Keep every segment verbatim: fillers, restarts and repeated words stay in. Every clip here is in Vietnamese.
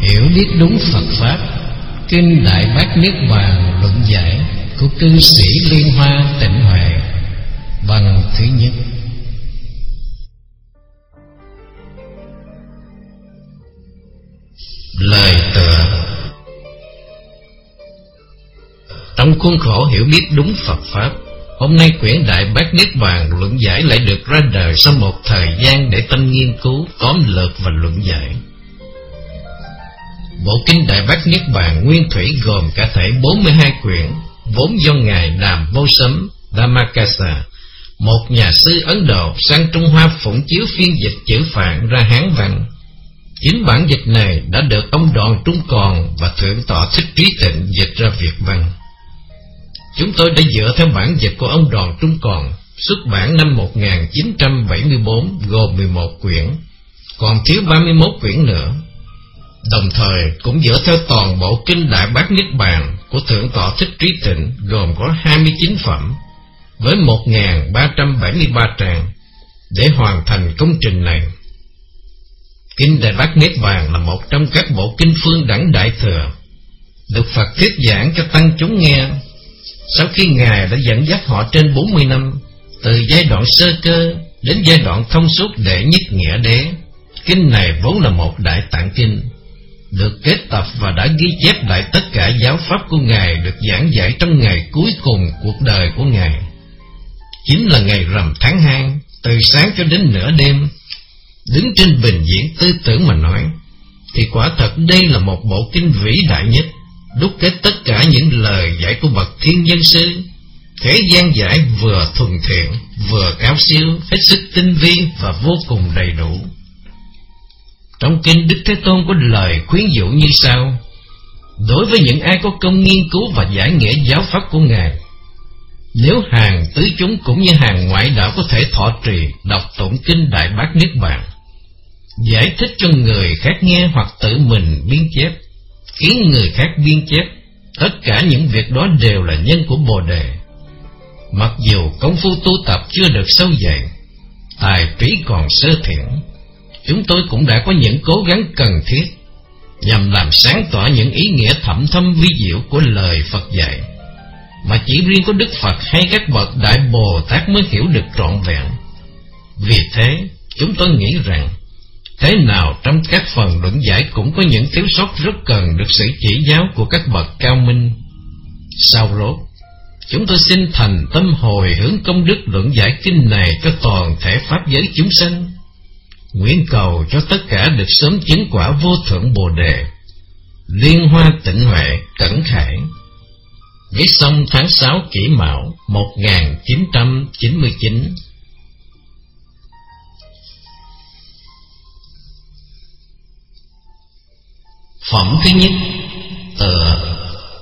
Hiểu biết đúng Phật Pháp. Kinh Đại Bát Niết Bàn luận giải của cư sĩ Liên Hoa Tịnh Huệ. Bằng thứ nhất. Lời tựa. Trong khuôn khổ hiểu biết đúng Phật Pháp, hôm nay quyển Đại Bát Niết Bàn luận giải lại được ra đời sau một thời gian để tâm nghiên cứu, tóm lược và luận giải. Bộ kinh Đại Bát Niết Bàn nguyên thủy gồm cả thể bốn mươi hai quyển, vốn do Ngài Đàm Vô Sấm Dhammakasa, một nhà sư Ấn Độ, sang Trung Hoa phụng chiếu phiên dịch chữ Phạn ra Hán văn. Chính bản dịch này đã được ông Đoàn Trung Còn và Thượng tọa Thích Trí Tịnh dịch ra Việt văn. Chúng tôi đã dựa theo bản dịch của ông Đoàn Trung Còn, xuất bản năm một nghìn chín trăm bảy mươi bốn, gồm mười một quyển, còn thiếu ba mươi mốt quyển nữa. Đồng thời cũng dựa theo toàn bộ kinh Đại Bát Niết Bàn của Thượng tọa Thích Trí Tịnh, gồm có hai mươi chín phẩm với một nghìn ba trăm bảy mươi ba trang để hoàn thành công trình này. Kinh Đại Bát Niết Bàn là một trong các bộ kinh phương đẳng Đại Thừa, được Phật thuyết giảng cho tăng chúng nghe sau khi Ngài đã dẫn dắt họ trên bốn mươi năm, từ giai đoạn sơ cơ đến giai đoạn thông suốt đệ nhất nghĩa đế. Kinh này vốn là một đại tạng kinh, được kết tập và đã ghi chép lại tất cả giáo pháp của Ngài được giảng dạy trong ngày cuối cùng cuộc đời của Ngài, chính là ngày rằm tháng hai, từ sáng cho đến nửa đêm. Đứng trên bình diện tư tưởng mà nói, thì quả thật đây là một bộ kinh vĩ đại nhất, đúc kết tất cả những lời dạy của bậc thiên nhân sư. Thế gian giải vừa thuần thiện, vừa cao siêu, hết sức tinh vi và vô cùng đầy đủ. Trong kinh, Đức Thế Tôn có lời khuyến dụ như sau: đối với những ai có công nghiên cứu và giải nghĩa giáo pháp của Ngài, nếu hàng tứ chúng cũng như hàng ngoại đạo có thể thọ trì, đọc tụng kinh Đại Bát Niết Bàn, giải thích cho người khác nghe hoặc tự mình biên chép, khiến người khác biên chép, tất cả những việc đó đều là nhân của Bồ Đề. Mặc dù công phu tu tập chưa được sâu dày, tài trí còn sơ thiển, chúng tôi cũng đã có những cố gắng cần thiết nhằm làm sáng tỏ những ý nghĩa thẳm thâm vi diệu của lời Phật dạy, mà chỉ riêng có Đức Phật hay các bậc Đại Bồ Tát mới hiểu được trọn vẹn. Vì thế, chúng tôi nghĩ rằng thế nào trong các phần luận giải cũng có những thiếu sót rất cần được sự chỉ giáo của các bậc cao minh. Sau rốt, chúng tôi xin thành tâm hồi hướng công đức luận giải kinh này cho toàn thể pháp giới chúng sanh, nguyện cầu cho tất cả được sớm chứng quả vô thượng Bồ Đề. Liên Hoa Tịnh Huệ Cẩn Khải. Viết xong tháng sáu Kỷ Mão một nghìn chín trăm chín mươi chín. Phẩm thứ nhất. Tựa.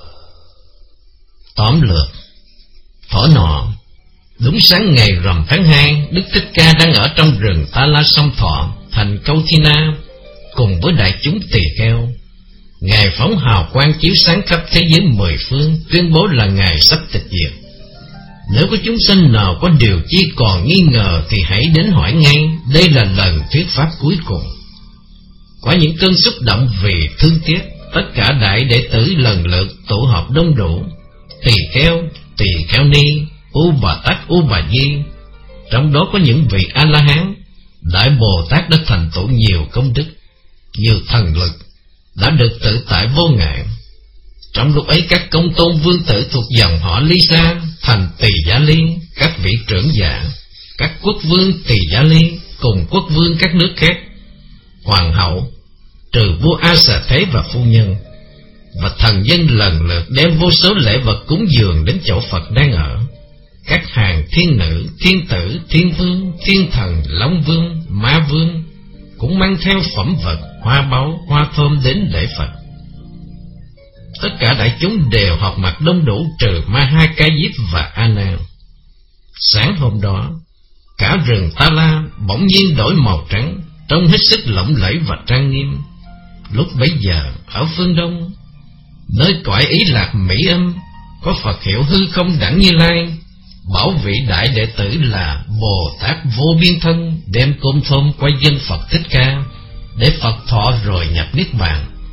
Tóm lược. Thuở nọ, đúng sáng ngày rằm tháng hai, Đức Thích Ca đang ở trong rừng Ta La Sông Thọ, thành Câu Thi Na, cùng với đại chúng tỳ kheo. Ngài phóng hào quang chiếu sáng khắp thế giới mười phương, tuyên bố là Ngài sắp tịch diệt. Nếu có chúng sanh nào có điều chi còn nghi ngờ thì hãy đến hỏi ngay, đây là lần thuyết pháp cuối cùng. Qua những cơn xúc động vì thương tiếc, tất cả đại đệ tử lần lượt tụ họp đông đủ, tỳ kheo, tỳ kheo ni, U Bà Tát, U Bà Di, trong đó có những vị A-la-hán, Đại Bồ Tát đã thành tựu nhiều công đức, nhiều thần lực, đã được tự tại vô ngại. Trong lúc ấy, các công tôn vương tử thuộc dòng họ Ly Sa thành Tỳ Giá Ly, các vị trưởng giả, các quốc vương Tỳ Giá Ly cùng quốc vương các nước khác, hoàng hậu, trừ vua A Xà Thế và phu nhân, và thần dân lần lượt đem vô số lễ vật cúng dường đến chỗ Phật đang ở. Các hàng thiên nữ, thiên tử, thiên vương, thiên thần, long vương, ma vương cũng mang theo phẩm vật, hoa báu, hoa thơm đến lễ Phật. Tất cả đại chúng đều họp mặt đông đủ trừ Ma-ha Ca Diếp và A Nan. Sáng hôm đó, cả rừng Ta La bỗng nhiên đổi màu trắng, trông hết sức lộng lẫy và trang nghiêm. Lúc bấy giờ, ở phương Đông, nơi cõi Ý Lạc Mỹ Âm, có Phật hiệu hư không đẳng Như Lai, bảo vị đại đệ tử là Bồ Tát Vô Biên Thân đem cơm thơm qua dân Phật Thích Ca, để Phật thọ rồi nhập Niết Bàn,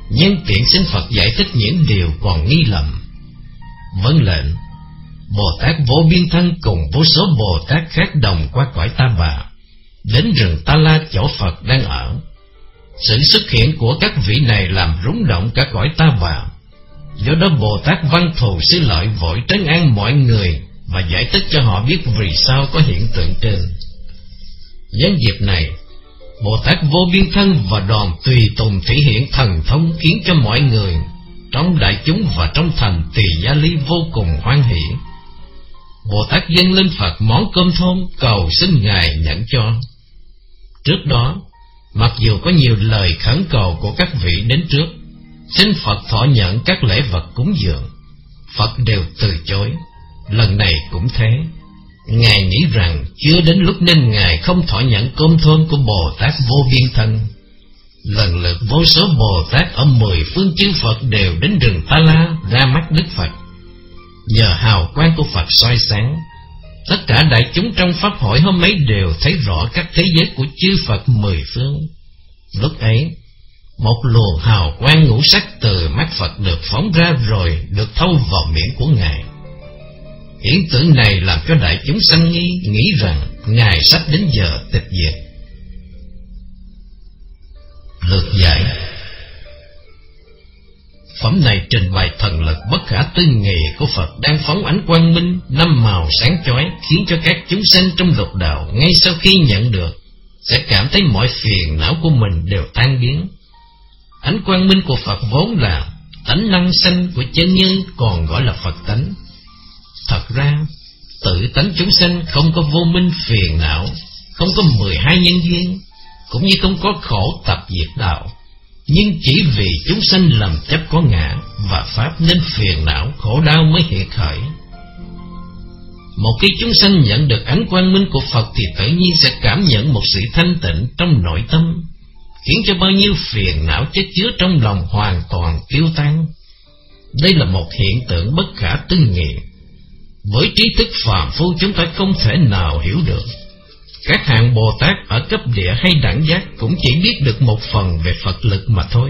nhân tiện xin Phật giải thích những điều còn nghi lầm. Vâng lệnh. Bồ Tát Vô Biên Thân cùng vô số Bồ Tát khác đồng qua cõi Ta Bà, đến rừng Ta La chỗ Phật đang ở. Sự xuất hiện của các vị này làm rung động cả cõi Ta Bà. Do đó Bồ Tát Văn Thù Sư Lợi vội trấn an mọi người và giải thích cho họ biết vì sao có hiện tượng trên. Nhân dịp này, Bồ Tát Vô Biên Thân và đoàn tùy tùng thể hiện thần thông, khiến cho mọi người trong đại chúng và trong thành Tỳ Gia Ly vô cùng hoan hỷ. Bồ Tát dâng lên Phật món cơm thơm, cầu xin Ngài nhận cho. Trước đó, mặc dù có nhiều lời khẩn cầu của các vị đến trước, xin Phật thọ nhận các lễ vật cúng dường, Phật đều từ chối. Lần này cũng thế. Ngài nghĩ rằng chưa đến lúc nên Ngài không thọ nhận cơm thơm của Bồ Tát Vô Biên Thân. Lần lượt vô số Bồ Tát ở mười phương chư Phật đều đến rừng Ta La ra mắt Đức Phật. Nhờ hào quang của Phật soi sáng, tất cả đại chúng trong pháp hội hôm ấy đều thấy rõ các thế giới của chư Phật mười phương. Lúc ấy, một luồng hào quang ngũ sắc từ mắt Phật được phóng ra rồi được thâu vào miệng của Ngài. Hiện tượng này làm cho đại chúng sanh nghi, nghĩ rằng Ngài sắp đến giờ tịch diệt. Lược giải. Phẩm này trình bày thần lực bất khả tư nghị của Phật đang phóng ánh quang minh năm màu sáng chói, khiến cho các chúng sanh trong lục đạo ngay sau khi nhận được sẽ cảm thấy mọi phiền não của mình đều tan biến. Ánh quang minh của Phật vốn là tánh năng sanh của chân nhân, còn gọi là Phật tánh. Thật ra, tự tánh chúng sanh không có vô minh phiền não, không có mười hai nhân duyên, cũng như không có khổ tập diệt đạo. Nhưng chỉ vì chúng sanh lầm chấp có ngã và pháp nên phiền não khổ đau mới hiện khởi. Một khi chúng sanh nhận được ánh quang minh của Phật thì tự nhiên sẽ cảm nhận một sự thanh tịnh trong nội tâm, khiến cho bao nhiêu phiền não chất chứa trong lòng hoàn toàn tiêu tan. Đây là một hiện tượng bất khả tư nghị, với trí thức phàm phu chúng ta không thể nào hiểu được. Các hạng Bồ Tát ở cấp địa hay đẳng giác cũng chỉ biết được một phần về Phật lực mà thôi.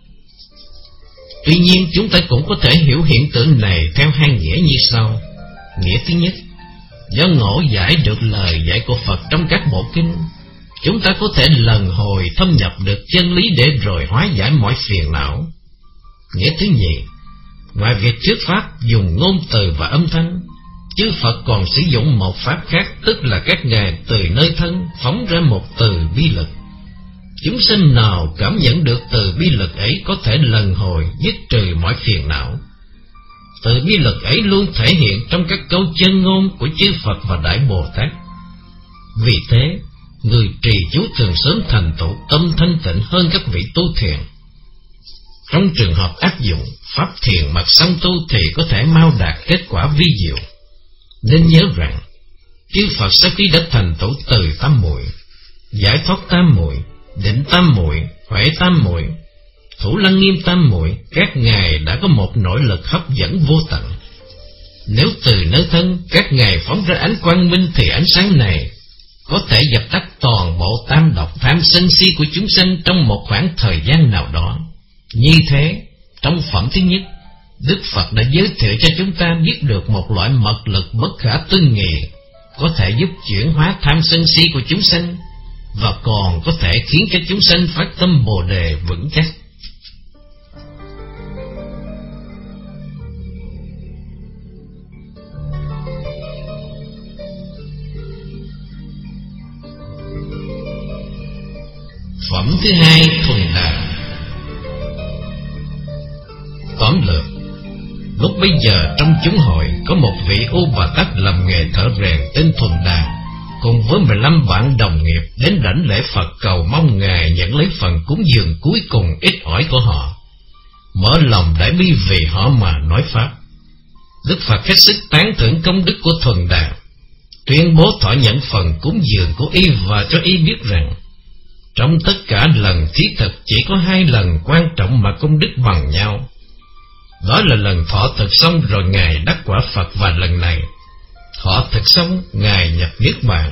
Tuy nhiên chúng ta cũng có thể hiểu hiện tượng này theo hai nghĩa như sau. Nghĩa thứ nhất, do ngộ giải được lời dạy của Phật trong các bộ kinh, chúng ta có thể lần hồi thâm nhập được chân lý để rồi hóa giải mọi phiền não. Nghĩa thứ nhì, ngoài việc thuyết pháp dùng ngôn từ và âm thanh, chư Phật còn sử dụng một pháp khác, tức là các Ngài từ nơi thân phóng ra một từ bi lực. Chúng sinh nào cảm nhận được từ bi lực ấy có thể lần hồi dứt trừ mọi phiền não. Từ bi lực ấy luôn thể hiện trong các câu chân ngôn của chư Phật và Đại Bồ Tát. Vì thế, người trì chú thường sớm thành tựu tâm thanh tịnh hơn các vị tu thiền. Trong trường hợp áp dụng pháp thiền mật song tu thì có thể mau đạt kết quả vi diệu. Nên nhớ rằng, chư Phật sau khi đã thành tựu từ tam muội, giải thoát tam muội, định tam muội, huệ tam muội, thủ lăng nghiêm tam muội, các Ngài đã có một nội lực hấp dẫn vô tận. Nếu từ nơi thân các Ngài phóng ra ánh quang minh thì ánh sáng này có thể dập tắt toàn bộ tam độc tham sân si của chúng sanh trong một khoảng thời gian nào đó. Như thế, trong phẩm thứ nhất, Đức Phật đã giới thiệu cho chúng ta biết được một loại mật lực bất khả tư nghị, có thể giúp chuyển hóa tham sân si của chúng sanh, và còn có thể khiến cho chúng sanh phát tâm Bồ Đề vững chắc. Phẩm thứ hai, thuần đà. Tóm lược, lúc bấy giờ trong chúng hội có một vị U Bà Tát làm nghề thợ rèn tên Thuần Đà, cùng với mười lăm bạn đồng nghiệp đến đảnh lễ Phật cầu mong Ngài nhận lấy phần cúng dường cuối cùng ít ỏi của họ, mở lòng đại bi vì họ mà nói pháp. Đức Phật hết sức tán thưởng công đức của Thuần Đà, tuyên bố thọ nhận phần cúng dường của y và cho y biết rằng trong tất cả lần thí thực chỉ có hai lần quan trọng mà công đức bằng nhau. Đó là lần thọ thực xong rồi Ngài đắc quả Phật, và lần này thọ thực xong Ngài nhập niết bàn.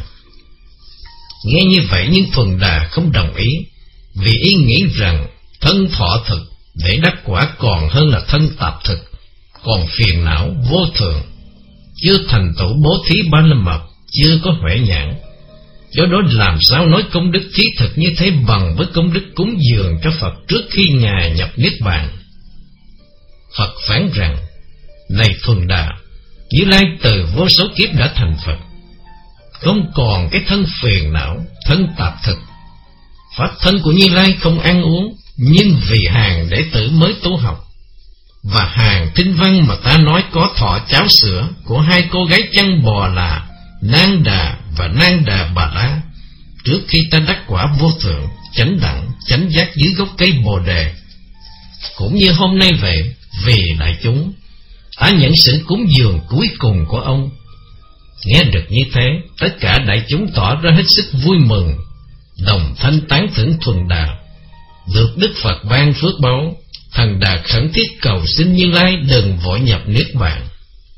Nghe như vậy nhưng Thuần Đà không đồng ý, vì y nghĩ rằng thân thọ thực Để đắc quả còn hơn là thân tạp thực, còn phiền não vô thường, chưa thành tựu bố thí ba la mật, chưa có huệ nhãn. Do đó làm sao nói công đức thí thực như thế bằng với công đức cúng dường cho Phật trước khi Ngài nhập Niết Bàn? Phật phán rằng: này Thuần Đà, Như Lai từ vô số kiếp đã thành Phật, không còn cái thân phiền não, thân tạp thực. Pháp thân của Như Lai không ăn uống, nhưng vì hàng đệ tử mới tu học, và hàng kinh văn mà ta nói có thọ cháo sữa của hai cô gái chăn bò là Nang Đà và Nang Đà Bà La, trước khi ta đắc quả vô thượng, chánh đẳng, chánh giác dưới gốc cây Bồ Đề. Cũng như hôm nay vậy, vì đại chúng, ta nhận sự cúng dường cuối cùng của ông. Nghe được như thế, tất cả đại chúng tỏ ra hết sức vui mừng, đồng thanh tán thưởng Thuần Đà. Được Đức Phật ban phước báu, Thần Đà khẩn thiết cầu xin Như Lai đừng vội nhập Niết Bàn.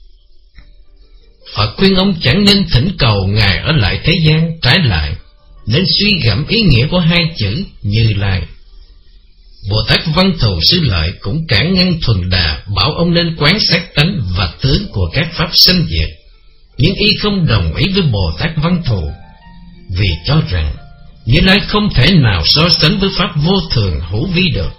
Phật khuyên ông chẳng nên thỉnh cầu Ngài ở lại thế gian, trái lại nên suy gẫm ý nghĩa của hai chữ Như Lai. Bồ Tát Văn Thù Sư Lợi cũng cản ngăn Thuần Đà, bảo ông nên quán sát tánh và tướng của các pháp sanh diệt, nhưng y không đồng ý với Bồ Tát Văn Thù, vì cho rằng Như Lai không thể nào so sánh với pháp vô thường hữu vi được.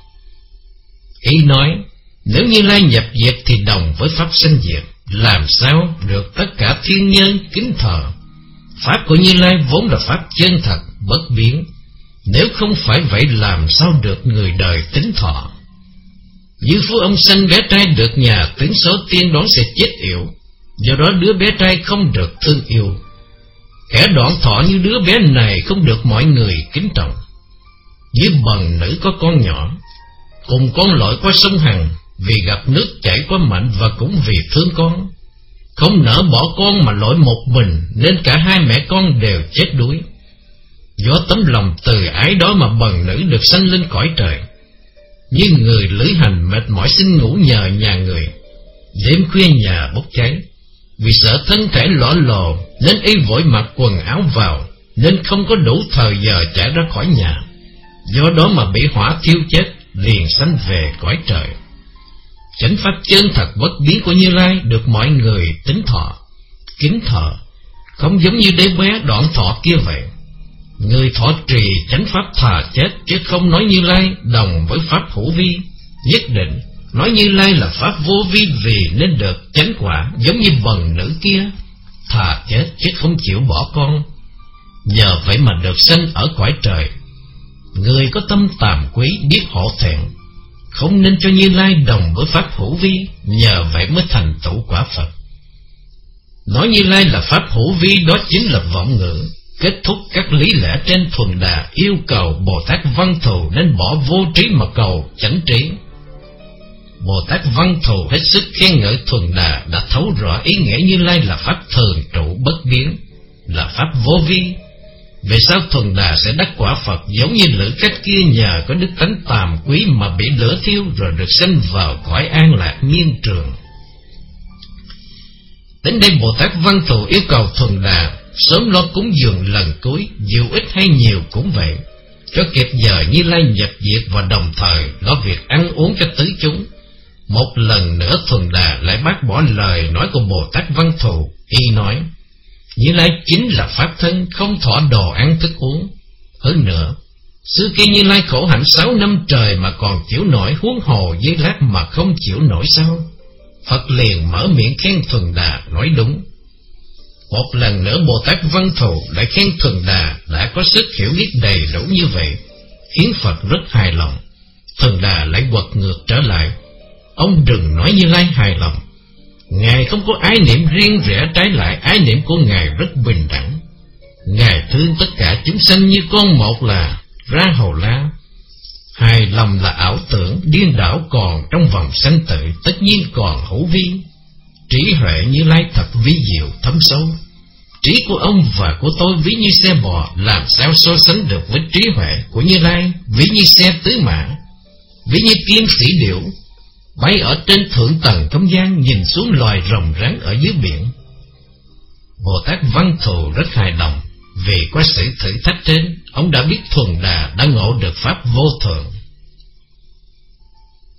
Y nói, nếu Như Lai nhập diệt thì đồng với pháp sanh diệt, làm sao được tất cả thiên nhân kính thờ. Pháp của Như Lai vốn là pháp chân thật, bất biến, nếu không phải vậy làm sao được người đời tín thọ. Như phú ông sanh bé trai được nhà tướng số tiên đoán sẽ chết yểu, do đó đứa bé trai không được thương yêu. Kẻ đoạn thọ như đứa bé này không được mọi người kính trọng. Như bần nữ có con nhỏ, cùng con lội qua sông Hằng, vì gặp nước chảy quá mạnh và cũng vì thương con, không nỡ bỏ con mà lội một mình, nên cả hai mẹ con đều chết đuối. Do tấm lòng từ ái đó mà bần nữ được sanh lên cõi trời. Như người lữ hành mệt mỏi xin ngủ nhờ nhà người, đêm khuya nhà bốc cháy, vì sợ thân thể lõa lồ nên y vội mặc quần áo vào, nên không có đủ thời giờ chạy ra khỏi nhà. Do đó mà bị hỏa thiêu chết, liền sanh về cõi trời. Chánh pháp chân thật bất biến của Như Lai được mọi người tín thọ, kính thờ, không giống như đứa bé đoạn thọ kia vậy. Người thọ trì chánh pháp thà chết, chứ không nói Như Lai đồng với pháp hữu vi. Nhất định nói Như Lai là pháp vô vi, vì nên được chánh quả, giống như bần nữ kia thà chết chứ không chịu bỏ con, nhờ vậy mà được sanh ở cõi trời. Người có tâm tàm quý, biết hổ thẹn, không nên cho Như Lai đồng với pháp hữu vi, nhờ vậy mới thành tựu quả Phật. Nói Như Lai là pháp hữu vi đó chính là vọng ngữ, kết thúc các lý lẽ trên. Thuần Đà yêu cầu Bồ Tát Văn Thù nên bỏ vô trí mà cầu chánh trí. Bồ Tát Văn Thù hết sức khen ngợi Thuần Đà đã thấu rõ ý nghĩa Như Lai là pháp thường trụ bất biến, là pháp vô vi. Về sao Thuần Đà sẽ đắc quả Phật giống như lữ khách kia nhờ có đức tánh tàm quý mà bị lửa thiêu rồi được sanh vào cõi an lạc miên trường. Đến đây Bồ Tát Văn Thù yêu cầu Thuần Đà sớm lo cúng dường lần cuối, dù ít hay nhiều cũng vậy, cho kịp giờ Như Lai nhập diệt, và đồng thời lo việc ăn uống cho tứ chúng. Một lần nữa Thuần Đà lại bác bỏ lời nói của Bồ Tát Văn Thù. Y nói, Như Lai chính là pháp thân, không thọ đồ ăn thức uống. Hơn nữa, xưa kia Như Lai khổ hạnh sáu năm trời mà còn chịu nổi, huống hồ giây lát mà không chịu nổi sao? Phật liền mở miệng khen Thuần Đà nói đúng. Một lần nữa Bồ Tát Văn Thù lại khen Thuần Đà đã có sức hiểu biết đầy đủ như vậy, khiến Phật rất hài lòng. Thuần Đà lại quật ngược trở lại, ông đừng nói Như Lai hài lòng, Ngài không có ái niệm riêng rẽ, trái lại ái niệm của Ngài rất bình đẳng. Ngài thương tất cả chúng sanh như con một là Ra Hầu La. Hài lòng là ảo tưởng, điên đảo còn trong vòng sanh tử, tất nhiên còn hữu vi. Trí huệ Như Lai thật vi diệu thấm sâu. Trí của ông và của tôi ví như xe bò, làm sao so sánh được với trí huệ của Như Lai, ví như xe tứ mã, ví như tiên sĩ điểu bay ở trên thượng tầng không gian, nhìn xuống loài rồng rắn ở dưới biển. Bồ Tát Văn Thù rất hài lòng, vì qua sự thử thách trên, ông đã biết Thuần Đà đã ngộ được pháp vô thường.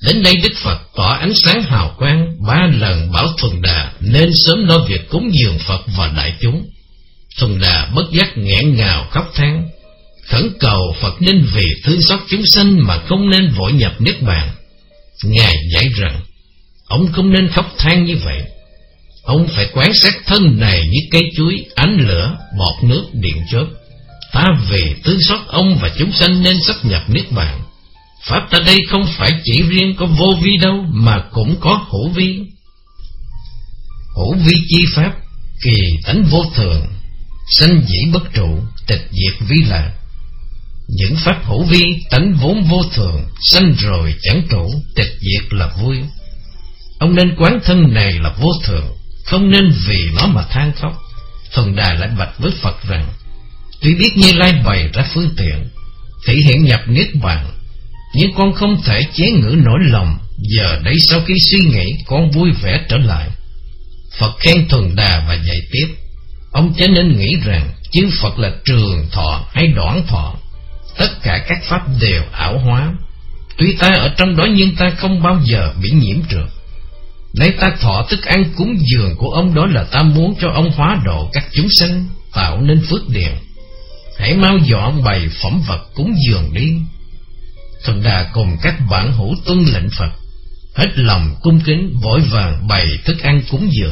Đến đây Đức Phật tỏ ánh sáng hào quang, ba lần bảo Thuần Đà nên sớm lo việc cúng dường Phật và đại chúng. Thuần Đà bất giác nghẹn ngào khóc than, khẩn cầu Phật nên vì thương xót chúng sanh mà không nên vội nhập niết bàn. Ngài dạy rằng ông không nên khóc than như vậy. Ông phải quán sát thân này như cây chuối, ánh lửa, bọt nước, điện chớp. Ta vì thương xót ông và chúng sanh nên sắp nhập niết bàn. Pháp ta đây không phải chỉ riêng có vô vi đâu, mà cũng có hữu vi. Hữu vi chi pháp, kỳ tánh vô thường, sanh dĩ bất trụ, tịch diệt vi lạc. Những pháp hữu vi, tánh vốn vô thường, sanh rồi chẳng trụ, tịch diệt là vui. Ông nên quán thân này là vô thường, không nên vì nó mà than khóc. Thuần Đà lại bạch với Phật rằng, tuy biết Như Lai bày ra phương tiện thể hiện nhập niết bàn, nhưng con không thể chế ngự nỗi lòng. Giờ đây sau khi suy nghĩ, con vui vẻ trở lại. Phật khen Thuần Đà và dạy tiếp, ông chớ nên nghĩ rằng chư Phật là trường thọ hay đoạn thọ. Tất cả các pháp đều ảo hóa. Tuy ta ở trong đó nhưng ta không bao giờ bị nhiễm trượt. Lấy ta thọ thức ăn cúng dường của ông, đó là ta muốn cho ông hóa độ các chúng sanh, tạo nên phước điền. Hãy mau dọn bày phẩm vật cúng dường đi. Thuần Đà cùng các bạn hữu tuân lệnh Phật, hết lòng cung kính vội vàng bày thức ăn cúng dường.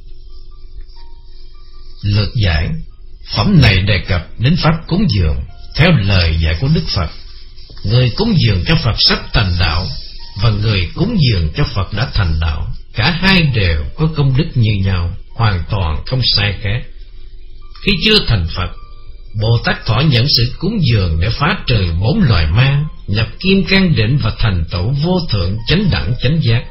Lược giải. Phẩm này đề cập đến pháp cúng dường theo lời dạy của Đức Phật. Người cúng dường cho Phật sắp thành đạo và người cúng dường cho Phật đã thành đạo, cả hai đều có công đức như nhau, hoàn toàn không sai khác. Khi chưa thành Phật, Bồ Tát thọ nhận sự cúng dường để phá trừ bốn loài ma, nhập kim cang định và thành tựu vô thượng chánh đẳng chánh giác.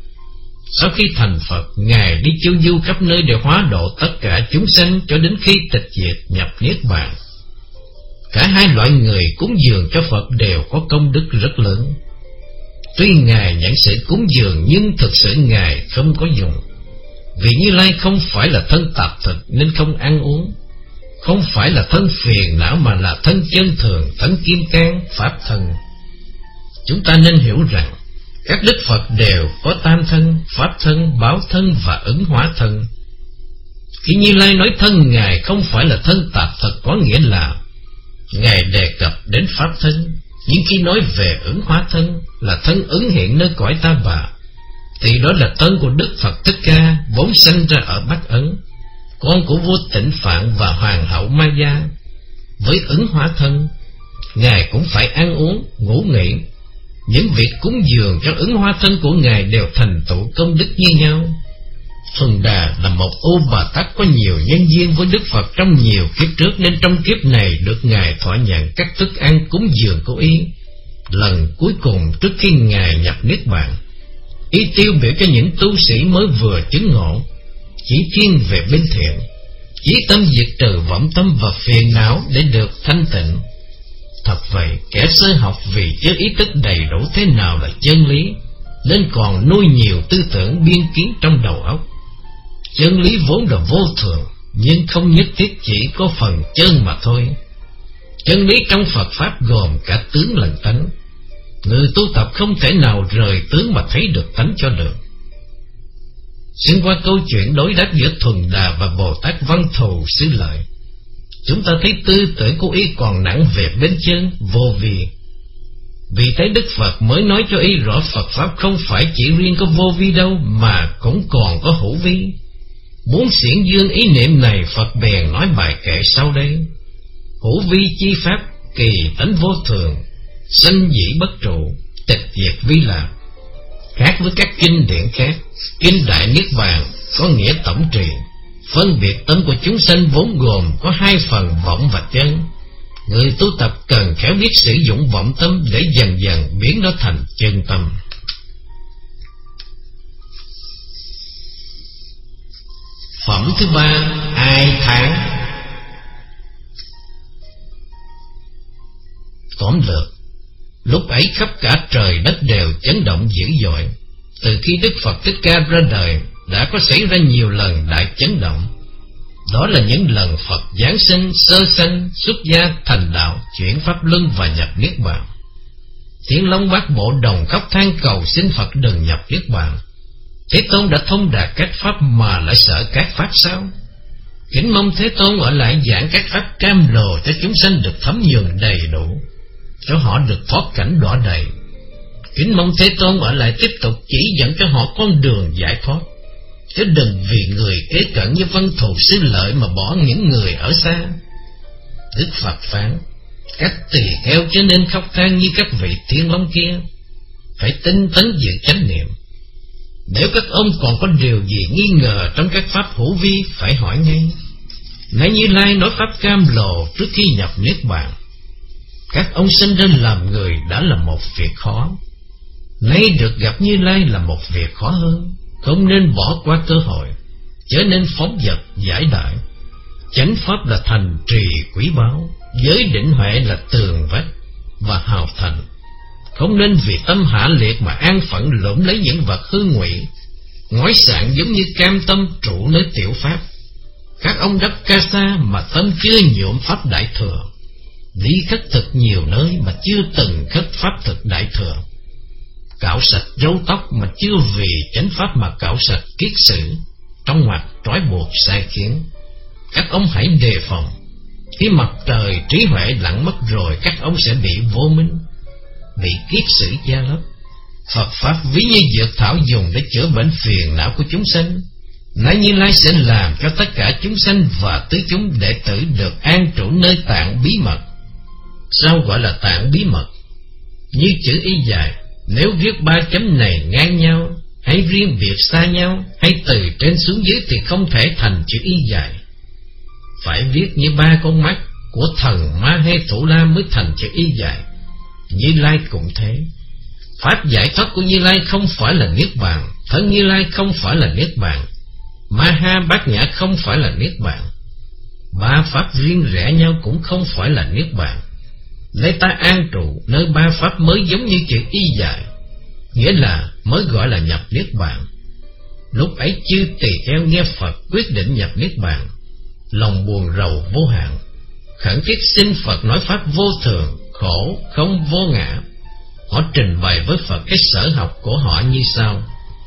Sau khi thành Phật, Ngài đi chiêu du khắp nơi để hóa độ tất cả chúng sanh cho đến khi tịch diệt nhập niết bàn. Cả hai loại người cúng dường cho Phật đều có công đức rất lớn. Tuy Ngài nhận sự cúng dường nhưng thực sự Ngài không có dùng. Vì Như Lai không phải là thân tạp thực nên không ăn uống, không phải là thân phiền não mà là thân chân thường, thân kim cang, pháp thân. Chúng ta nên hiểu rằng các đức Phật đều có tam thân, pháp thân, báo thân và ứng hóa thân. Khi Như Lai nói thân Ngài không phải là thân tạp thực, có nghĩa là Ngài đề cập đến pháp thân. Nhưng khi nói về ứng hóa thân là thân ứng hiện nơi cõi Ta Bà, thì đó là thân của Đức Phật Thích Ca, vốn sanh ra ở Bắc Ấn, con của vua Tịnh Phạn và hoàng hậu Maya. Với ứng hóa thân, Ngài cũng phải ăn uống, ngủ nghỉ. Những việc cúng dường cho ứng hóa thân của Ngài đều thành tựu công đức như nhau. Thuần Đà là một ô Bà Tát có nhiều nhân duyên với Đức Phật trong nhiều kiếp trước, nên trong kiếp này được Ngài thọ nhận các thức ăn cúng dường của y. Lần cuối cùng trước khi Ngài nhập niết bàn, y tiêu biểu cho những tu sĩ mới vừa chứng ngộ, chỉ thiên về bên thiện, chí tâm diệt trừ vọng tâm và phiền não để được thanh tịnh. Thật vậy, kẻ sơ học vì chưa ý thức đầy đủ thế nào là chân lý, nên còn nuôi nhiều tư tưởng biên kiến trong đầu óc. Chân lý vốn là vô thường, nhưng không nhất thiết chỉ có phần chân mà thôi. Chân lý trong Phật Pháp gồm cả tướng lẫn tánh. Người tu tập không thể nào rời tướng mà thấy được tánh cho được. Xuyên qua câu chuyện đối đáp giữa Thuần Đà và Bồ Tát Văn Thù Xứ Lợi, chúng ta thấy tư tưởng của y còn nặng về bên chân, vô vi. Vì thế Đức Phật mới nói cho y rõ Phật Pháp không phải chỉ riêng có vô vi đâu, mà cũng còn có hữu vi. Muốn xiển dương ý niệm này, Phật bèn nói bài kệ sau đây. Hữu vi chi pháp, kỳ tánh vô thường, sanh dĩ bất trụ, tịch diệt vi lạc. Khác với các kinh điển khác, kinh Đại Niết Bàn có nghĩa tổng trì, phân biệt tâm của chúng sanh vốn gồm có hai phần vọng và chân. Người tu tập cần khéo biết sử dụng vọng tâm để dần dần biến nó thành chân tâm. Phẩm thứ ba, ai tháng. Tóm lược, lúc ấy khắp cả trời đất đều chấn động dữ dội. Từ khi Đức Phật Thích Ca ra đời, đã có xảy ra nhiều lần đại chấn động. Đó là những lần Phật giáng sinh, sơ sanh, xuất gia, thành đạo, chuyển pháp luân và nhập niết bàn. Thiên Long Bát Bộ đồng khóc than cầu xin Phật đừng nhập niết bàn. Thế Tôn đã thông đạt các pháp mà lại sợ các pháp sao? Kính mong Thế Tôn ở lại giảng các pháp cam lồ cho chúng sanh được thấm nhuần đầy đủ, cho họ được thoát cảnh đọa đầy. Kính mong Thế Tôn ở lại tiếp tục chỉ dẫn cho họ con đường giải thoát, chứ đừng vì người kế cận như Vân Thù Sư Lợi mà bỏ những người ở xa. Đức Phật phán: các tỳ kheo cho nên khóc than như các vị thiên long kia, phải tinh tấn giữ chánh niệm. Nếu các ông còn có điều gì nghi ngờ trong các pháp hữu vi, phải hỏi ngay. Nãy Như Lai nói pháp cam lồ trước khi nhập niết bàn. Các ông sinh ra làm người đã là một việc khó, nay được gặp Như Lai là một việc khó hơn. Không nên bỏ qua cơ hội, chớ nên phóng dật giải đại. Chánh pháp là thành trì quý báu, giới định huệ là tường vách và hào thành. Không nên vì tâm hạ liệt mà an phận lụm lấy những vật hư ngụy, ngói sạn giống như cam tâm trụ nơi tiểu pháp. Các ông đắp ca sa mà tâm chưa nhuộm pháp đại thừa, đi khất thực nhiều nơi mà chưa từng khất pháp thực đại thừa. Cạo sạch râu tóc mà chưa vì chánh pháp mà cạo sạch kiết sử, trong ngoặc trói buộc sai khiến. Các ông hãy đề phòng, khi mặt trời trí huệ lặn mất rồi, các ông sẽ bị vô minh, bị kiết sử gia lấp. Phật pháp ví như dược thảo dùng để chữa bệnh phiền não của chúng sanh. Nay Như Lai sẽ làm cho tất cả chúng sanh và tứ chúng đệ tử được an trụ nơi tạng bí mật. Sao gọi là tạng bí mật? Như chữ y dài, nếu viết ba chấm này ngang nhau, hay riêng biệt xa nhau, hay từ trên xuống dưới thì không thể thành chữ y dài. Phải viết như ba con mắt của thần Ma Hê Thủ La mới thành chữ y dài. Như Lai cũng thế. Pháp giải thoát của Như Lai không phải là niết bàn, thân Như Lai không phải là niết bàn, Ma Ha Bát Nhã không phải là niết bàn. Ba pháp riêng rẽ nhau cũng không phải là niết bàn. Lấy ta an trụ nơi ba pháp mới giống như chữ y dài, nghĩa là mới gọi là nhập niết bàn. Lúc ấy chư tỳ kheo nghe Phật quyết định nhập niết bàn, lòng buồn rầu vô hạn, khẩn thiết xin Phật nói pháp vô thường, khổ, không, vô ngã. Họ trình bày với Phật cái sở học của họ như sau.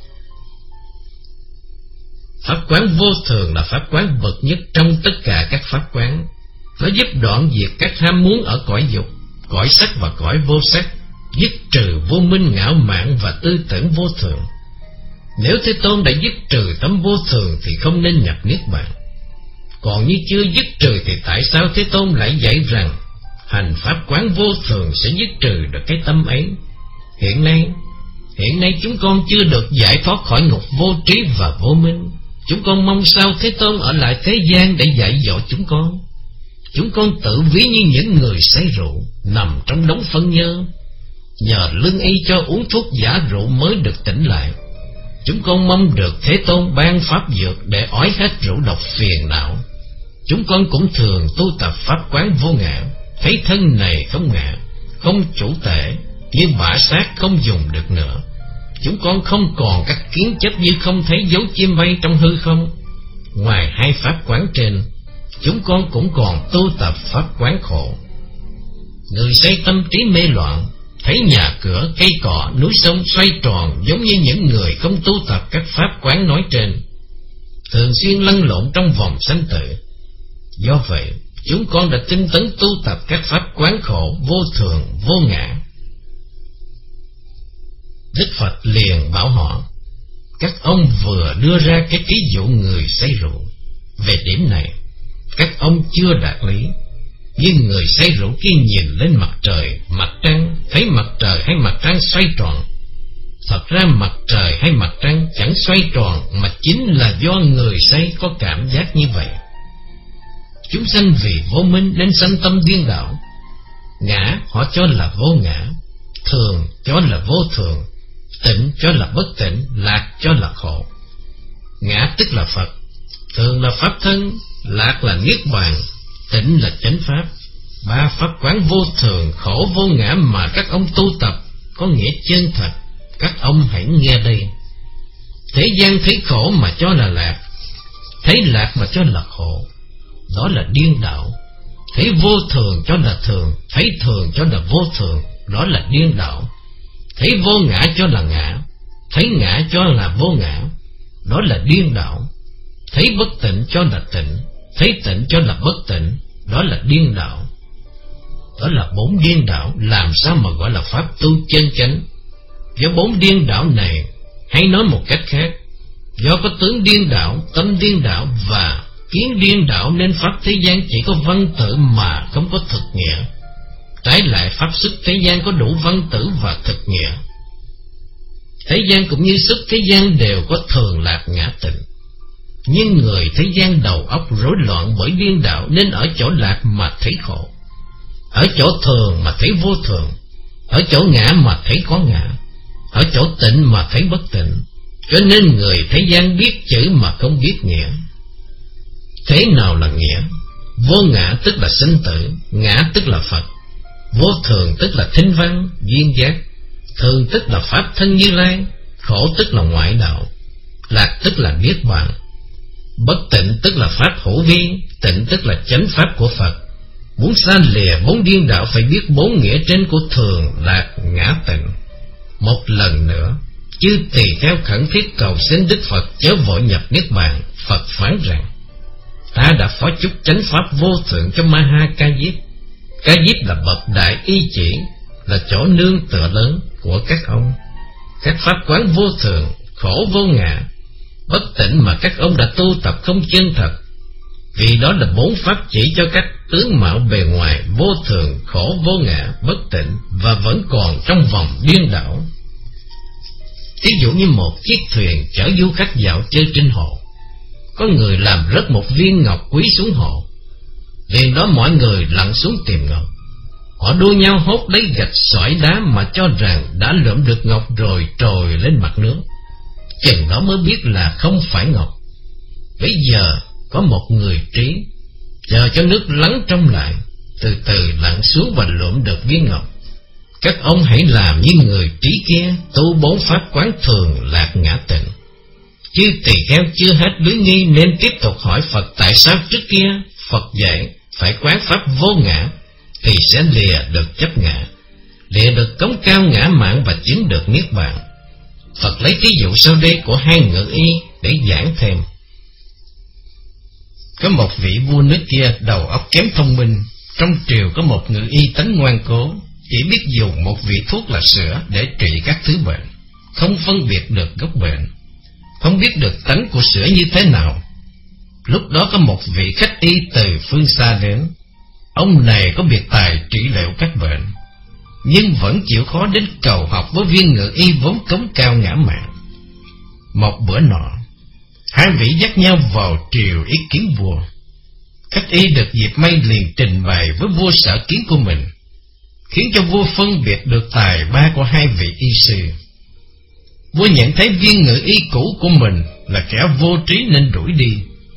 Pháp quán vô thường là pháp quán bậc nhất trong tất cả các pháp quán. Nó giúp đoạn diệt các ham muốn ở cõi dục, cõi sắc và cõi vô sắc, dứt trừ vô minh ngạo mạn và tư tưởng vô thường. Nếu Thế Tôn đã dứt trừ tấm vô thường thì không nên nhập niết bàn. Còn như chưa dứt trừ thì tại sao Thế Tôn lại dạy rằng hành pháp quán vô thường sẽ dứt trừ được cái tâm ấy? Hiện nay, hiện nay chúng con chưa được giải thoát khỏi ngục vô trí và vô minh. Chúng con mong sao Thế Tôn ở lại thế gian để dạy dỗ chúng con. Chúng con tự ví như những người say rượu, nằm trong đống phân nhơ, nhờ lương y cho uống thuốc giả rượu mới được tỉnh lại. Chúng con mong được Thế Tôn ban pháp dược để ói hết rượu độc phiền não. Chúng con cũng thường tu tập pháp quán vô ngã, thấy thân này không ngã, không chủ tể, như bã xác không dùng được nữa. Chúng con không còn các kiến chấp như không thấy dấu chim bay trong hư không. Ngoài hai pháp quán trên, chúng con cũng còn tu tập pháp quán khổ. Người say tâm trí mê loạn, thấy nhà cửa, cây cỏ, núi sông xoay tròn giống như những người không tu tập các pháp quán nói trên, thường xuyên lăn lộn trong vòng sanh tử. Do vậy, chúng con đã tinh tấn tu tập các pháp quán khổ, vô thường, vô ngã. Đức Phật liền bảo họ, các ông vừa đưa ra cái ví dụ người say rượu. Về điểm này, các ông chưa đạt lý. Như người say rượu kia nhìn lên mặt trời, mặt trăng, thấy mặt trời hay mặt trăng xoay tròn. Thật ra mặt trời hay mặt trăng chẳng xoay tròn, mà chính là do người say có cảm giác như vậy. Chúng sanh vì vô minh nên sanh tâm điên đảo. Ngã họ cho là vô ngã, thường cho là vô thường, tịnh cho là bất tịnh, lạc cho là khổ. Ngã tức là Phật, thường là pháp thân, lạc là niết bàn, tịnh là chánh pháp. Ba pháp quán vô thường, khổ, vô ngã mà các ông tu tập có nghĩa chân thật. Các ông hãy nghe đây. Thế gian thấy khổ mà cho là lạc, thấy lạc mà cho là khổ, đó là điên đạo. Thấy vô thường cho là thường, thấy thường cho là vô thường, đó là điên đảo. Thấy vô ngã cho là ngã, thấy ngã cho là vô ngã, đó là điên đảo. Thấy bất tịnh cho là tịnh, thấy tịnh cho là bất tịnh, đó là điên đảo. Đó là bốn điên đảo, làm sao mà gọi là pháp tu chân chánh? Do bốn điên đảo này, hay nói một cách khác, do có tướng điên đảo, tâm điên đảo và kiến điên đảo nên pháp thế gian chỉ có văn tử mà không có thực nghĩa. Trái lại pháp xuất thế gian có đủ văn tử và thực nghĩa. Thế gian cũng như xuất thế gian đều có thường lạc ngã tịnh. Nhưng người thế gian đầu óc rối loạn bởi điên đảo nên ở chỗ lạc mà thấy khổ, ở chỗ thường mà thấy vô thường, ở chỗ ngã mà thấy có ngã, ở chỗ tịnh mà thấy bất tịnh. Cho nên người thế gian biết chữ mà không biết nghĩa. Thế nào là nghĩa? Vô ngã tức là sinh tử, ngã tức là Phật. Vô thường tức là thinh văn, duyên giác. Thường tức là pháp thân Như Lai. Khổ tức là ngoại đạo. Lạc tức là niết bàn. Bất tịnh tức là pháp hữu vi. Tịnh tức là chánh pháp của Phật. Muốn xa lìa bốn điên đạo phải biết bốn nghĩa trên của thường, lạc, ngã, tịnh. Một lần nữa, chư tỳ kheo khẩn thiết cầu xin Đức Phật chớ vội nhập niết bàn. Phật phán rằng: ta đã phó chúc chánh pháp vô thượng cho Ma Ha Ca Diếp. Ca Diếp là bậc đại y chỉ, là chỗ nương tựa lớn của các ông. Các pháp quán vô thường, khổ vô ngã, bất tịnh mà các ông đã tu tập không chân thật. Vì đó là bốn pháp chỉ cho các tướng mạo bề ngoài vô thường, khổ vô ngã, bất tịnh và vẫn còn trong vòng điên đảo. Ví dụ như một chiếc thuyền chở du khách dạo chơi trên hồ. Có người làm rớt một viên ngọc quý xuống hồ. Liền đó mọi người lặn xuống tìm ngọc. Họ đua nhau hốt lấy gạch xoải đá mà cho rằng đã lượm được ngọc rồi trồi lên mặt nước. Chừng đó mới biết là không phải ngọc. Bây giờ có một người trí, chờ cho nước lắng trong lại, từ từ lặn xuống và lượm được viên ngọc. Các ông hãy làm như người trí kia, tu bốn pháp quán thường, lạc, ngã, tịnh. Chư tỳ kheo chưa hết lưới nghi nên tiếp tục hỏi Phật tại sao trước kia Phật dạy phải quán pháp vô ngã thì sẽ lìa được chấp ngã, lìa được cống cao ngã mạn và chứng được niết bàn. Phật lấy thí dụ sau đây của hai ngự y để giảng thêm. Có một vị vua nước kia đầu óc kém thông minh. Trong triều có một ngự y tánh ngoan cố, chỉ biết dùng một vị thuốc là sữa để trị các thứ bệnh, không phân biệt được gốc bệnh, không biết được tánh của sữa như thế nào. Lúc đó có một vị khách y từ phương xa đến. Ông này có biệt tài trị liệu các bệnh, nhưng vẫn chịu khó đến cầu học với viên ngự y vốn cống cao ngã mạn. Một bữa nọ, hai vị dắt nhau vào triều ý kiến vua. Khách y được dịp may liền trình bày với vua sở kiến của mình, khiến cho vua phân biệt được tài ba của hai vị y sư. Vua nhận thấy viên ngự y cũ của mình là kẻ vô trí nên đuổi đi.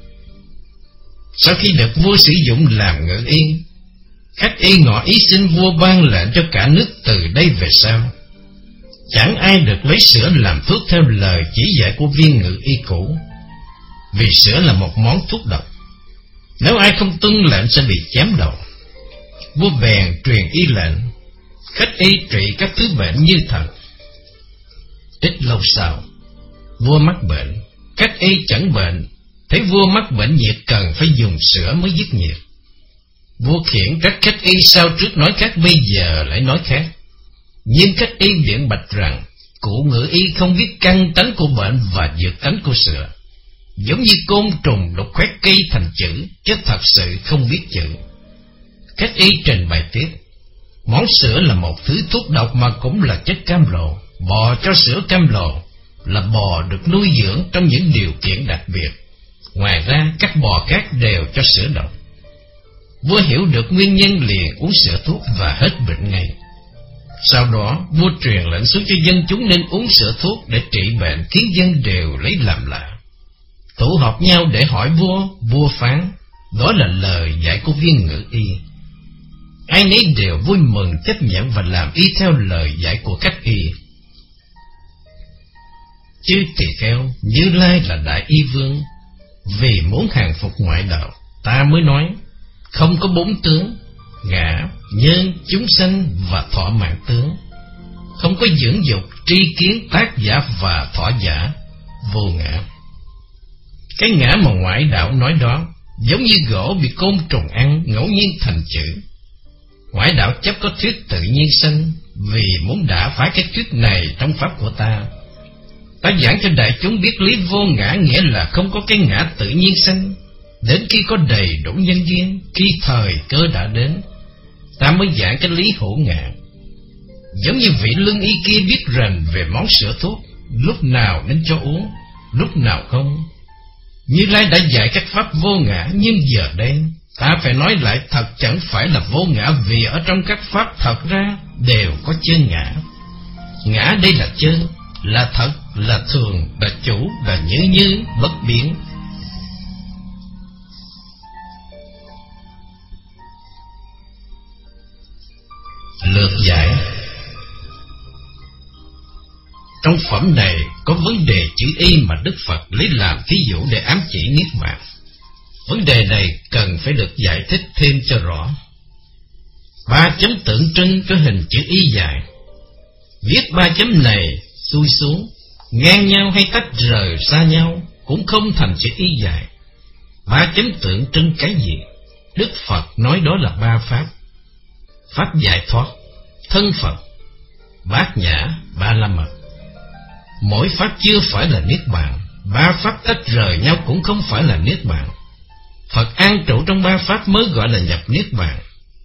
Sau khi được vua sử dụng làm ngự y, khách y ngỏ ý xin vua ban lệnh cho cả nước từ đây về sau chẳng ai được lấy sữa làm thuốc theo lời chỉ dạy của viên ngự y cũ, vì sữa là một món thuốc độc. Nếu ai không tuân lệnh sẽ bị chém đầu. Vua bèn truyền y lệnh, khách y trị các thứ bệnh như thật. Ít lâu sau, vua mắc bệnh. Khách y chẩn bệnh, thấy vua mắc bệnh nhiệt cần phải dùng sữa mới dứt nhiệt. Vua khiển các khách y sao trước nói khác bây giờ lại nói khác. Nhưng khách y biện bạch rằng cụ ngự y không biết căn tánh của bệnh và dược tánh của sữa, giống như côn trùng đục khoét cây thành chữ, chứ thật sự không biết chữ. Khách y trình bày tiếp, món sữa là một thứ thuốc độc mà cũng là chất cam lộ. Bò cho sữa cam lộ là bò được nuôi dưỡng trong những điều kiện đặc biệt. Ngoài ra các bò khác đều cho sữa độc. Vua hiểu được nguyên nhân liền uống sữa thuốc và hết bệnh ngay. Sau đó vua truyền lệnh xuống cho dân chúng nên uống sữa thuốc để trị bệnh, khiến dân đều lấy làm lạ. Tụ họp nhau để hỏi vua. Vua phán, đó là lời dạy của viên ngự y. Ai nấy đều vui mừng chấp nhận và làm y theo lời dạy của khách y. Chư tỳ kheo, Như Lai là đại y vương. Vì muốn hàng phục ngoại đạo, ta mới nói không có bốn tướng, ngã, nhân, chúng sanh và thọ mạng tướng. Không có dưỡng dục, tri kiến, tác giả và thọ giả, vô ngã. Cái ngã mà ngoại đạo nói đó giống như gỗ bị côn trùng ăn, ngẫu nhiên thành chữ. Ngoại đạo chấp có thuyết tự nhiên sanh, vì muốn đả phá cái thuyết này trong pháp của ta. Ta giảng cho đại chúng biết lý vô ngã, nghĩa là không có cái ngã tự nhiên sanh. Đến khi có đầy đủ nhân duyên, khi thời cơ đã đến, ta mới giảng cái lý hữu ngã. Giống như vị lương y kia biết rành về món sữa thuốc, lúc nào nên cho uống, lúc nào không. Như Lai đã dạy các pháp vô ngã, nhưng giờ đây ta phải nói lại thật chẳng phải là vô ngã, vì ở trong các pháp thật ra đều có chân ngã. Ngã đây là chân, là thật, là thường, là chủ, là như như, bất biến. Lược giải. Trong phẩm này có vấn đề chữ y mà Đức Phật lấy làm thí dụ để ám chỉ niết bàn. Vấn đề này cần phải được giải thích thêm cho rõ. Ba chấm tượng trưng cho hình chữ y dài. Viết ba chấm này xuôi xuống, ngang nhau hay tách rời xa nhau cũng không thành chữ y dài. Ba chấm tượng trưng cái gì? Đức Phật nói đó là ba pháp: pháp giải thoát, thân Phật, bát nhã, ba la mật. Mỗi pháp chưa phải là niết bàn, ba pháp tách rời nhau cũng không phải là niết bàn. Phật an trụ trong ba pháp mới gọi là nhập niết bàn.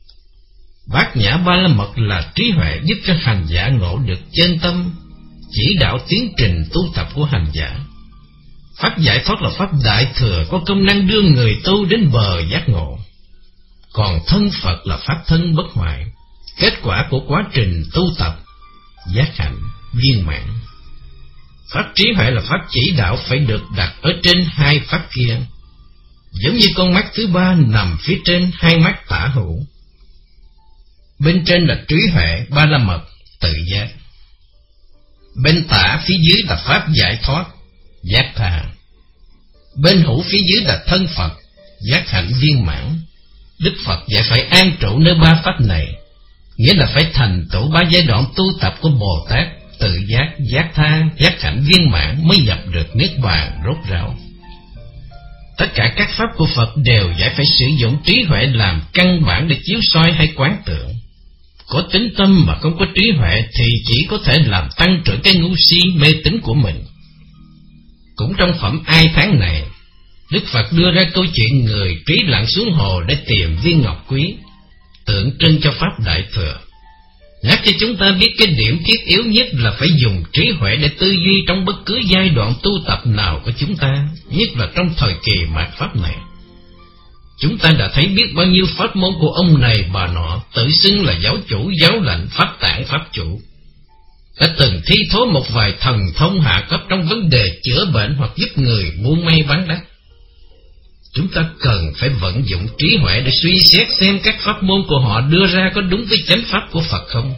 Bát nhã ba la mật là trí huệ giúp cho hành giả ngộ được chân tâm, chỉ đạo tiến trình tu tập của hành giả. Pháp giải thoát là pháp đại thừa, có công năng đưa người tu đến bờ giác ngộ. Còn thân Phật là pháp thân bất hoại, kết quả của quá trình tu tập, giác hạnh, viên mãn. Pháp trí huệ là pháp chỉ đạo phải được đặt ở trên hai pháp kia, giống như con mắt thứ ba nằm phía trên hai mắt tả hữu. Bên trên là trí huệ ba la mật, tự giác. Bên tả phía dưới là pháp giải thoát, giác tha. Bên hữu phía dưới là thân Phật, giác hạnh viên mãn. Đức Phật dạy phải an trụ nơi ba pháp này, nghĩa là phải thành tựu ba giai đoạn tu tập của Bồ Tát: tự giác, giác tha, giác hạnh viên mãn mới nhập được niết bàn rốt ráo. Tất cả các pháp của Phật đều dạy phải sử dụng trí huệ làm căn bản để chiếu soi hay quán tưởng. Có tín tâm mà không có trí huệ thì chỉ có thể làm tăng trưởng cái ngu si mê tín của mình. Cũng trong phẩm ai tháng này, Đức Phật đưa ra câu chuyện người trí lặn xuống hồ để tìm viên ngọc quý, tượng trưng cho pháp đại thừa. Nhắc cho chúng ta biết cái điểm thiết yếu nhất là phải dùng trí huệ để tư duy trong bất cứ giai đoạn tu tập nào của chúng ta, nhất là trong thời kỳ mạt pháp này. Chúng ta đã thấy biết bao nhiêu pháp môn của ông này bà nọ tự xưng là giáo chủ, giáo lệnh, pháp tạng, pháp chủ, đã từng thi thố một vài thần thông hạ cấp trong vấn đề chữa bệnh hoặc giúp người buôn may bán đắt. Chúng ta cần phải vận dụng trí huệ để suy xét xem các pháp môn của họ đưa ra có đúng với chánh pháp của Phật không?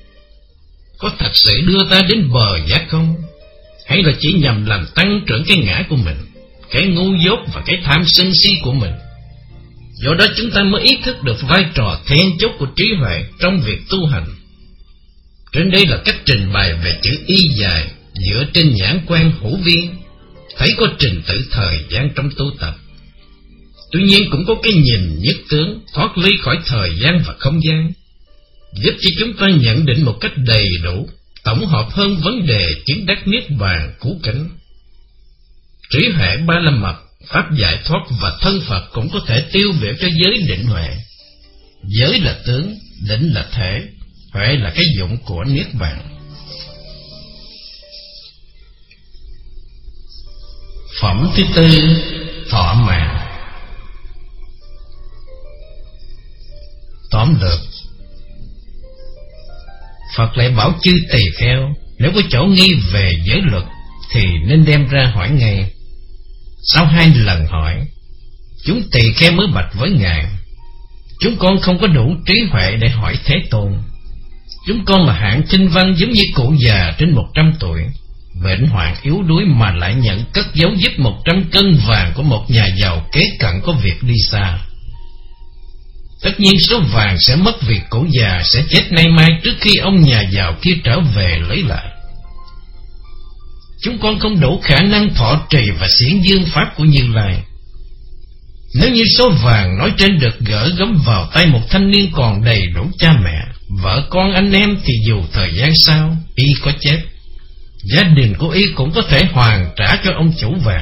Có thật sự đưa ta đến bờ giác không? Hay là chỉ nhằm làm tăng trưởng cái ngã của mình, cái ngu dốt và cái tham sân si của mình? Do đó chúng ta mới ý thức được vai trò then chốt của trí huệ trong việc tu hành. Trên đây là cách trình bày về chữ y dài dựa trên nhãn quan hữu vi, thấy có trình tự thời gian trong tu tập. Tuy nhiên cũng có cái nhìn nhất tướng, thoát ly khỏi thời gian và không gian, giúp cho chúng ta nhận định một cách đầy đủ, tổng hợp hơn vấn đề chứng đắc niết bàn cứu cánh. Trí huệ ba la mật, pháp giải thoát và thân Phật cũng có thể tiêu biểu cho giới định huệ. Giới là tướng, định là thể, huệ là cái dụng của niết bàn. Phẩm thứ tư, thọ mạng. Tóm lược, Phật lại bảo chư tỳ kheo, nếu có chỗ nghi về giới luật thì nên đem ra hỏi ngay. Sau hai lần hỏi, chúng tỳ kheo mới bạch với Ngài: chúng con không có đủ trí huệ để hỏi Thế Tôn. Chúng con là hạng chinh văn giống như cụ già trên một trăm tuổi, bệnh hoạn yếu đuối mà lại nhận cất giấu giúp một trăm cân vàng của một nhà giàu kế cận có việc đi xa. Tất nhiên số vàng sẽ mất vì cổ già sẽ chết nay mai trước khi ông nhà giàu kia trở về lấy lại. Chúng con không đủ khả năng thọ trì và xiển dương pháp của Như Lai. Nếu như số vàng nói trên được gỡ gắm vào tay một thanh niên còn đầy đủ cha mẹ, vợ con anh em, thì dù thời gian sau y có chết, gia đình của y cũng có thể hoàn trả cho ông chủ vàng.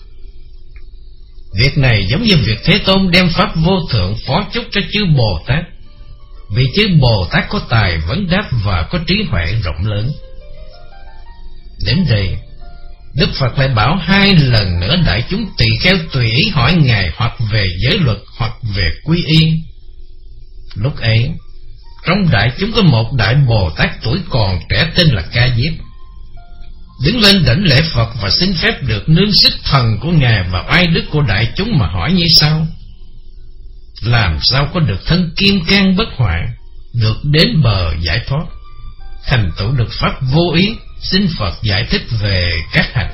Việc này giống như việc Thế Tôn đem pháp vô thượng phó chúc cho chư Bồ Tát, vì chư Bồ Tát có tài vấn đáp và có trí huệ rộng lớn. Đến đây, Đức Phật lại bảo hai lần nữa đại chúng tỳ kheo tùy ý hỏi Ngài hoặc về giới luật hoặc về quy y. Lúc ấy, trong đại chúng có một đại Bồ Tát tuổi còn trẻ tên là Ca Diếp, đứng lên đảnh lễ Phật và xin phép được nương sức thần của Ngài và oai đức của đại chúng mà hỏi như sau: làm sao có được thân kim cang bất hoại, được đến bờ giải thoát, thành tựu được pháp vô ý? Xin Phật giải thích về các hạnh.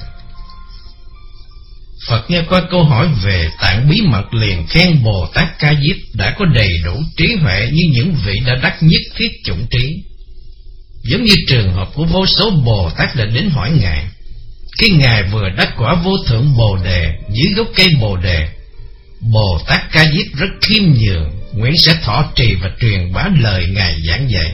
Phật nghe qua câu hỏi về tạng bí mật liền khen Bồ Tát Ca Diếp đã có đầy đủ trí huệ như những vị đã đắc nhất thiết chủng trí. Giống như trường hợp của vô số Bồ Tát đã đến hỏi Ngài, khi Ngài vừa đắc quả vô thượng Bồ Đề dưới gốc cây Bồ Đề, Bồ Tát Ca Diếp rất khiêm nhường, nguyện sẽ thọ trì và truyền bá lời Ngài giảng dạy.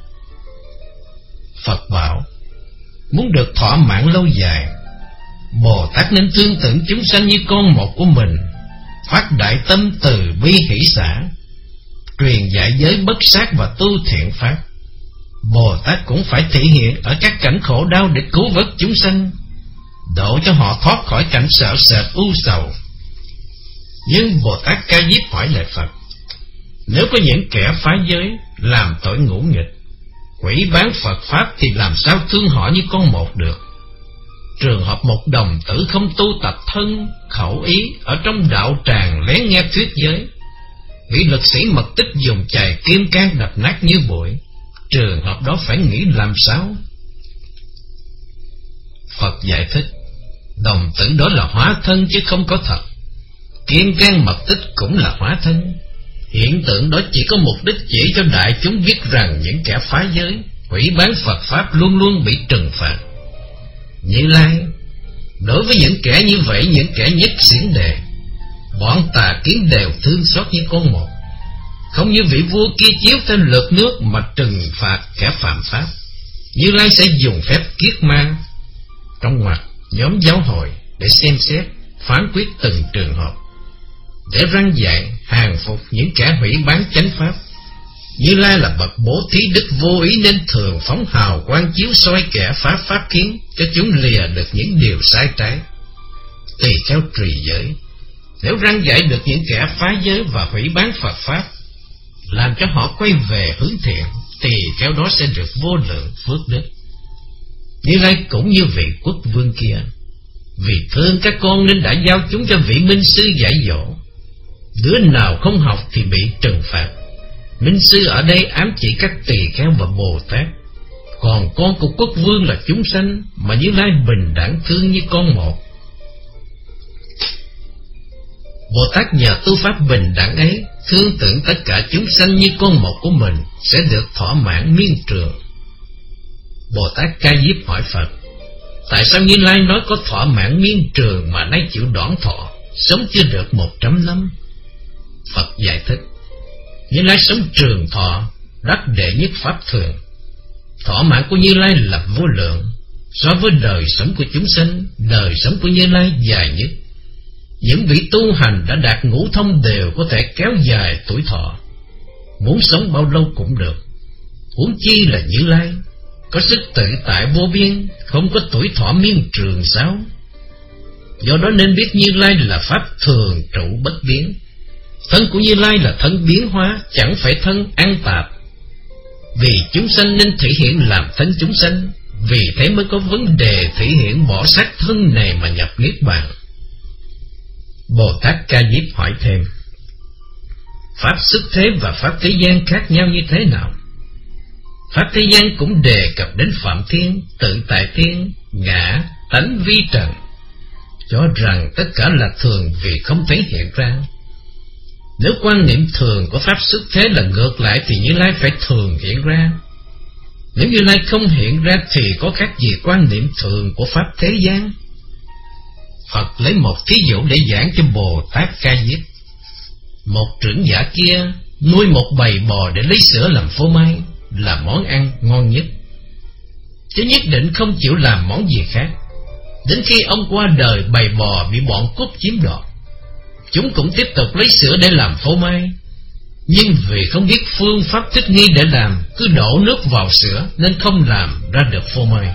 Phật bảo, muốn được thọ mạng lâu dài, Bồ Tát nên thương tưởng chúng sanh như con một của mình, phát đại tâm từ bi hỷ xả, truyền dạy giới bất sát và tu thiện pháp. Bồ Tát cũng phải thể hiện ở các cảnh khổ đau để cứu vớt chúng sanh, độ cho họ thoát khỏi cảnh sợ sệt u sầu. Nhưng Bồ Tát Ca Diếp hỏi lại Phật, nếu có những kẻ phá giới, làm tội ngũ nghịch, quỷ bán Phật pháp, thì làm sao thương họ như con một được? Trường hợp một đồng tử không tu tập thân, khẩu ý ở trong đạo tràng lén nghe thuyết giới, bị lực sĩ mật tích dùng chày kim cang đập nát như bụi, trường hợp đó phải nghĩ làm sao? Phật giải thích, đồng tử đó là hóa thân chứ không có thật. Kim cang mật tích cũng là hóa thân. Hiện tượng đó chỉ có mục đích chỉ cho đại chúng biết rằng những kẻ phá giới, hủy bán Phật pháp luôn luôn bị trừng phạt. Như Lai, đối với những kẻ như vậy, những kẻ nhất xiển đề, bọn tà kiến đều thương xót như con một, không như vị vua kia chiếu theo lượt nước mà trừng phạt kẻ phạm pháp. Như Lai sẽ dùng phép kiết ma trong ngoặc nhóm giáo hội để xem xét, phán quyết từng trường hợp, để răn dạy, hàng phục những kẻ hủy bán chánh pháp. Như Lai là bậc bố thí đức vô ý nên thường phóng hào quang chiếu soi kẻ phá pháp kiến, cho chúng lìa được những điều sai trái. Tỳ kheo trì giới, nếu răn dạy được những kẻ phá giới và hủy bán Phật pháp, làm cho họ quay về hướng thiện, tỳ kheo đó sẽ được vô lượng phước đức. Như Lai cũng như vị quốc vương kia, vì thương các con nên đã giao chúng cho vị minh sư dạy dỗ. Đứa nào không học thì bị trừng phạt. Minh sư ở đây ám chỉ các tỳ kheo và Bồ Tát, còn con của quốc vương là chúng sanh mà Như Lai bình đẳng thương như con một. Bồ Tát nhờ tu pháp bình đẳng ấy, thương tưởng tất cả chúng sanh như con một của mình, sẽ được thỏa mãn miên trường. Bồ Tát Ca Diếp hỏi Phật, tại sao Như Lai nói có thỏa mãn miên trường mà nay chịu đoản thọ, sống chưa được một trăm năm? Phật giải thích, Như Lai sống trường thọ, đắc đệ nhất pháp thường. Thọ mạng của Như Lai là vô lượng, so với đời sống của chúng sanh, đời sống của Như Lai dài nhất. Những vị tu hành đã đạt ngũ thông đều có thể kéo dài tuổi thọ, muốn sống bao lâu cũng được. Huống chi là Như Lai, có sức tự tại vô biên, không có tuổi thọ miên trường sao? Do đó nên biết Như Lai là pháp thường trụ bất biến. Thân của Như Lai là thân biến hóa, chẳng phải thân an tạp. Vì chúng sanh nên thể hiện làm thân chúng sanh, vì thế mới có vấn đề thể hiện bỏ xác thân này mà nhập niết bàn. Bồ Tát Ca Diếp hỏi thêm, pháp xuất thế và pháp thế gian khác nhau như thế nào? Pháp thế gian cũng đề cập đến phạm thiên, tự tại thiên, ngã, tánh vi trần, cho rằng tất cả là thường vì không thể hiện ra. Nếu quan niệm thường của Pháp xuất thế là ngược lại thì Như Lai phải thường hiện ra. Nếu Như Lai không hiện ra thì có khác gì quan niệm thường của Pháp thế gian? Phật lấy một thí dụ để giảng cho Bồ Tát Ca Diếp. Một trưởng giả kia nuôi một bầy bò để lấy sữa làm phô mai, là món ăn ngon nhất, chứ nhất định không chịu làm món gì khác. Đến khi ông qua đời, bầy bò bị bọn cướp chiếm đoạt. Chúng cũng tiếp tục lấy sữa để làm phô mai, nhưng vì không biết phương pháp thích nghi để làm, cứ đổ nước vào sữa nên không làm ra được phô mai.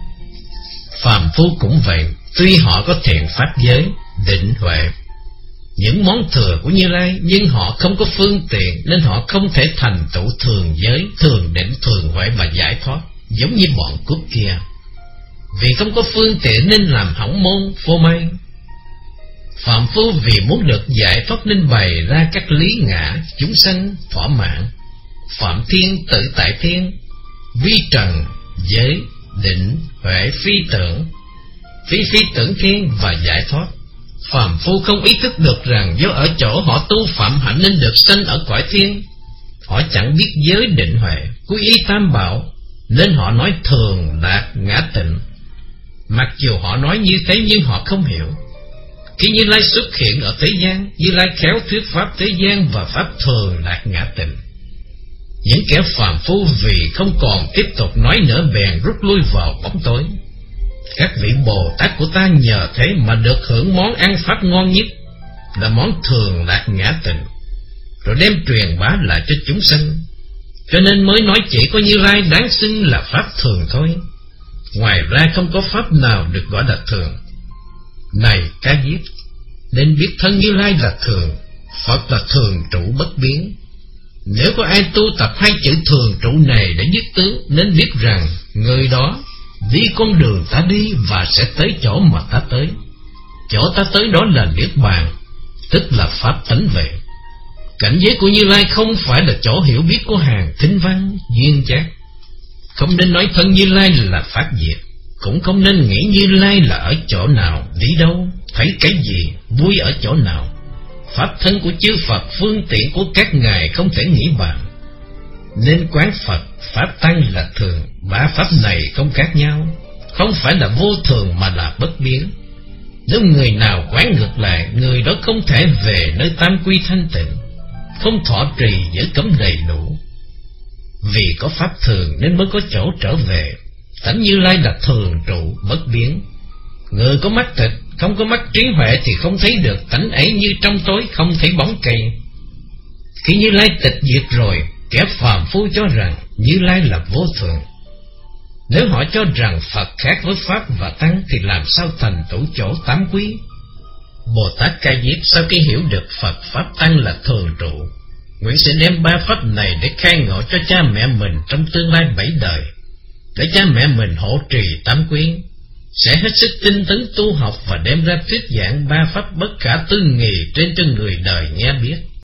Phàm phu cũng vậy, tuy họ có thiện pháp giới, định huệ, những món thừa của Như Lai, nhưng họ không có phương tiện nên họ không thể thành tựu thường giới, thường định, thường huệ và giải thoát, giống như bọn cướp kia. Vì không có phương tiện nên làm hỏng môn phô mai. Phạm phu vì muốn được giải thoát nên bày ra các lý ngã chúng sanh thỏa mãn, phạm thiên tự tại thiên, vi trần giới định huệ phi tưởng, phi phi tưởng thiên và giải thoát. Phàm phu không ý thức được rằng do ở chỗ họ tu phạm hạnh nên được sanh ở cõi thiên. Họ chẳng biết giới định huệ, quy y tam bảo, nên họ nói thường lạc ngã tịnh. Mặc dù họ nói như thế nhưng họ không hiểu. Khi Như Lai xuất hiện ở thế gian, Như Lai khéo thuyết pháp thế gian và pháp thường lạc ngã tịnh. Những kẻ phàm phu vì không còn tiếp tục nói nữa bèn rút lui vào bóng tối. Các vị Bồ Tát của ta nhờ thế mà được hưởng món ăn pháp ngon nhất, là món thường lạc ngã tịnh, rồi đem truyền bá lại cho chúng sanh. Cho nên mới nói chỉ có Như Lai đáng xưng là pháp thường thôi, ngoài ra không có pháp nào được gọi là thường. Này Ca Diếp, nên biết thân Như Lai là thường, Phật là thường trụ bất biến. Nếu có ai tu tập hai chữ thường trụ này để dứt tướng, nên biết rằng người đó đi con đường ta đi và sẽ tới chỗ mà ta tới. Chỗ ta tới đó là Niết Bàn, tức là pháp tánh về. Cảnh giới của Như Lai không phải là chỗ hiểu biết của hàng thính văn duyên giác. Không nên nói thân Như Lai là phát diệt, cũng không nên nghĩ Như Lai là ở chỗ nào, đi đâu, thấy cái gì, vui ở chỗ nào. Pháp thân của chư Phật, phương tiện của các ngài không thể nghĩ bàn. Nên quán Phật, Pháp Tăng là thường, ba Pháp này không khác nhau, không phải là vô thường mà là bất biến. Nếu người nào quán ngược lại, người đó không thể về nơi tam quy thanh tịnh, không thọ trì giữ cấm đầy đủ. Vì có Pháp thường nên mới có chỗ trở về. Tánh Như Lai là thường trụ bất biến. Người có mắt thịt, không có mắt trí huệ thì không thấy được tánh ấy, như trong tối không thấy bóng cây. Khi Như Lai tịch diệt rồi, kẻ phàm phu cho rằng Như Lai là vô thường. Nếu họ cho rằng Phật khác với Pháp và Tăng thì làm sao thành tựu chỗ tám quý? Bồ Tát Ca Diếp sau khi hiểu được Phật Pháp Tăng là thường trụ, nguyện sẽ đem ba Pháp này để khai ngộ cho cha mẹ mình trong tương lai bảy đời, để cha mẹ mình hộ trì tám quý, sẽ hết sức tinh tấn tu học và đem ra thuyết giảng ba Pháp bất khả tư nghì trên cho người đời nghe biết.